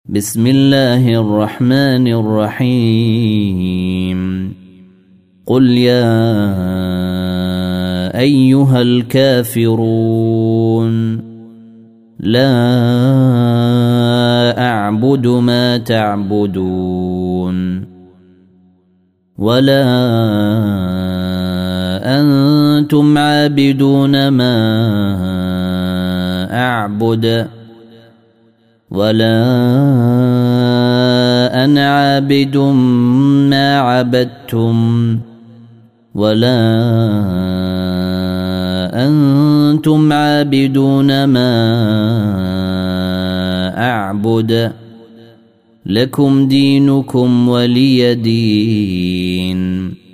بسم الله الرحمن الرحيم قل يا أيها الكافرون لا أعبد ما تعبدون ولا أنتم عابدون ما أعبد ولا أنا عابد ما عبدتم ولا أنتم عابدون ما أعبد لكم دينكم ولي دين.